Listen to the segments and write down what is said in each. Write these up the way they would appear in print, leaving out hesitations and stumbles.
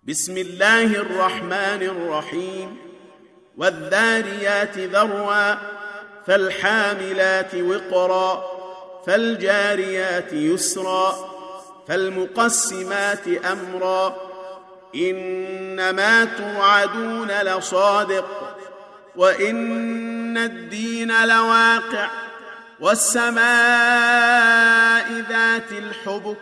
بسم الله الرحمن الرحيم والذاريات ذروا فالحاملات وقرا فالجاريات يسرا فالمقسمات أمرا إنما توعدون لصادق وإن الدين لواقع والسماء ذات الحبك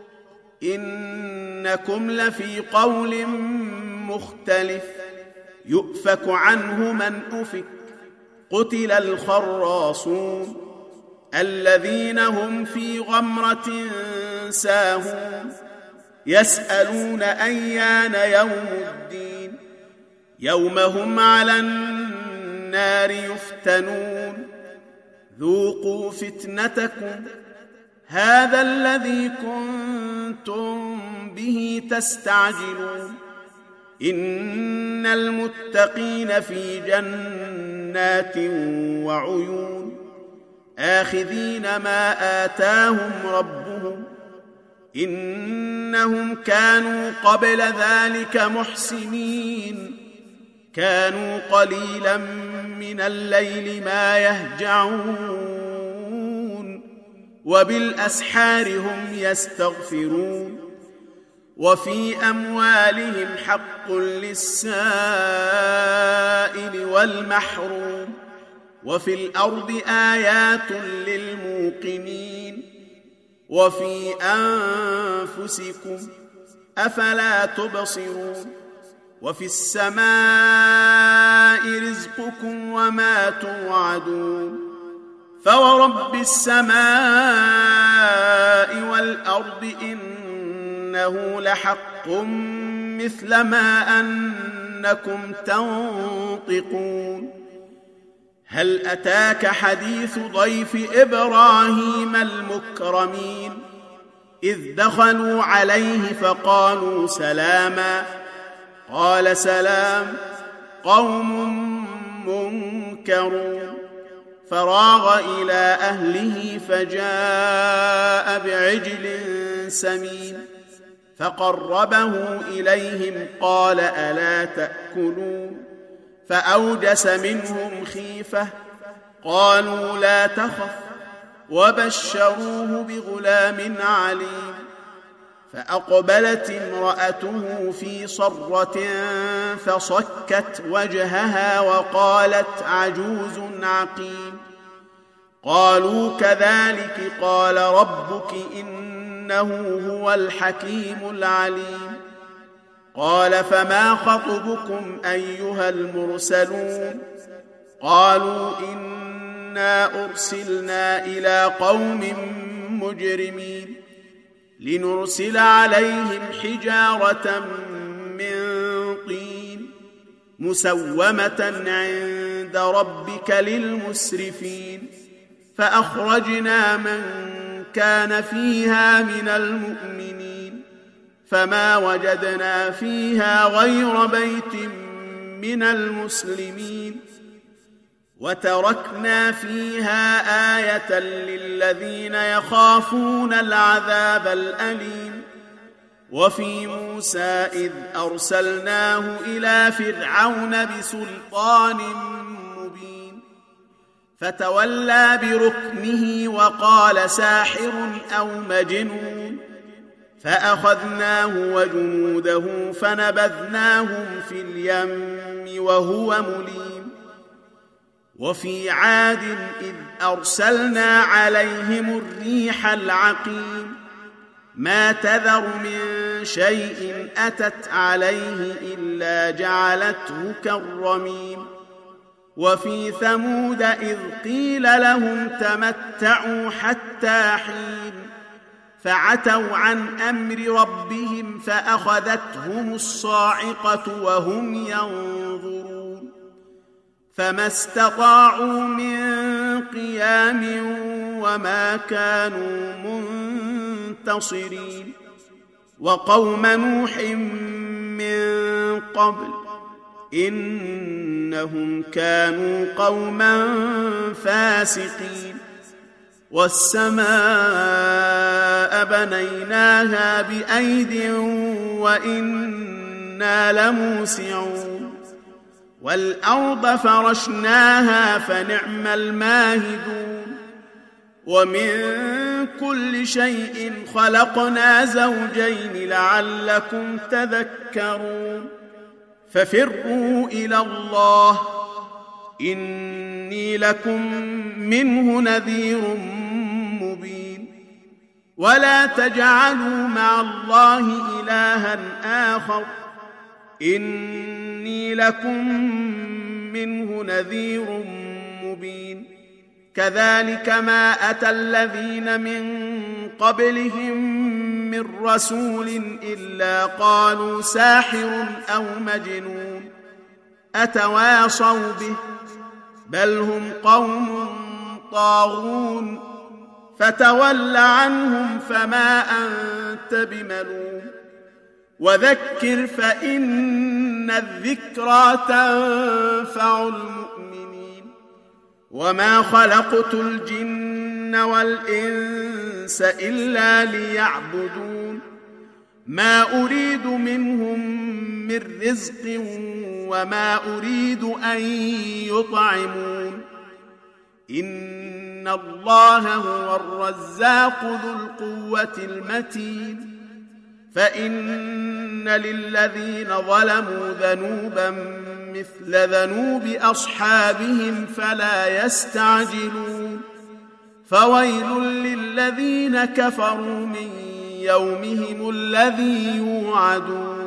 إنكم لفي قول مختلف يؤفك عنه من أفك قتل الخراصون الذين هم في غمرة ساهون يسألون أيان يوم الدين يوم هم على النار يفتنون ذوقوا فتنتكم هذا الذي كنتم به تستعجلون إن المتقين في جنات وعيون آخذين ما آتاهم ربهم إنهم كانوا قبل ذلك محسنين كانوا قليلا من الليل ما يهجعون وبالأسحار هم يستغفرون وفي أموالهم حق للسائل والمحروم وفي الأرض آيات للموقنين وفي أنفسكم أفلا تبصرون وفي السماء رزقكم وما توعدون فورب السماء والأرض إنه لحق مثل ما أنكم تنطقون هل أتاك حديث ضيف إبراهيم المكرمين إذ دخلوا عليه فقالوا سلاما قال سلام قوم منكرون فراغ إلى أهله فجاء بعجل سمين فقربه إليهم قال ألا تأكلون فأوجس منهم خيفة قالوا لا تخف وبشروه بغلام عليم فأقبلت امرأته في صرة فصكت وجهها وقالت عجوز عقيم قالوا كذلك قال ربك إنه هو الحكيم العليم قال فما خطبكم أيها المرسلون قالوا إنا أرسلنا إلى قوم مجرمين لنرسل عليهم حجارة من طين مسومة عند ربك للمسرفين فأخرجنا من كان فيها من المؤمنين فما وجدنا فيها غير بيت من المسلمين وتركنا فيها آية للذين يخافون العذاب الأليم وفي موسى إذ أرسلناه إلى فرعون بسلطان مبين فتولى بركنه وقال ساحر أو مجنون فأخذناه وجنوده فنبذناهم في اليم وهو مليم وفي عاد إذ أرسلنا عليهم الريح العقيم ما تذر من شيء أتت عليه إلا جعلته كالرميم وفي ثمود إذ قيل لهم تمتعوا حتى حين فعتوا عن أمر ربهم فأخذتهم الصاعقة وهم ينظرون فما استطاعوا من قيام وما كانوا منتصرين وقوم نوح من قبل إنهم كانوا قوما فاسقين والسماء بنيناها بأيد وإنا إنا لموسعون والأرض فرشناها فنعم الماهدون ومن كل شيء خلقنا زوجين لعلكم تذكرون ففروا إلى الله إني لكم منه نذير مبين ولا تجعلوا مع الله إلها آخر إني لكم منه نذير مبين كذلك ما أتى الذين من قبلهم من رسول إلا قالوا ساحر أو مجنون أتواصوا به بل هم قوم طاغون فتول عنهم فما أنت بملوم وذكر فإن الذكرى تنفع المؤمنين وما خلقت الجن والإنس إلا ليعبدون ما أريد منهم من رزق وما أريد أن يطعمون إن الله هو الرزاق ذو القوة المتين فإن للذين ظلموا ذنوبا مثل ذنوب أصحابهم فلا يستعجلون فويل للذين كفروا من يومهم الذي يوعدون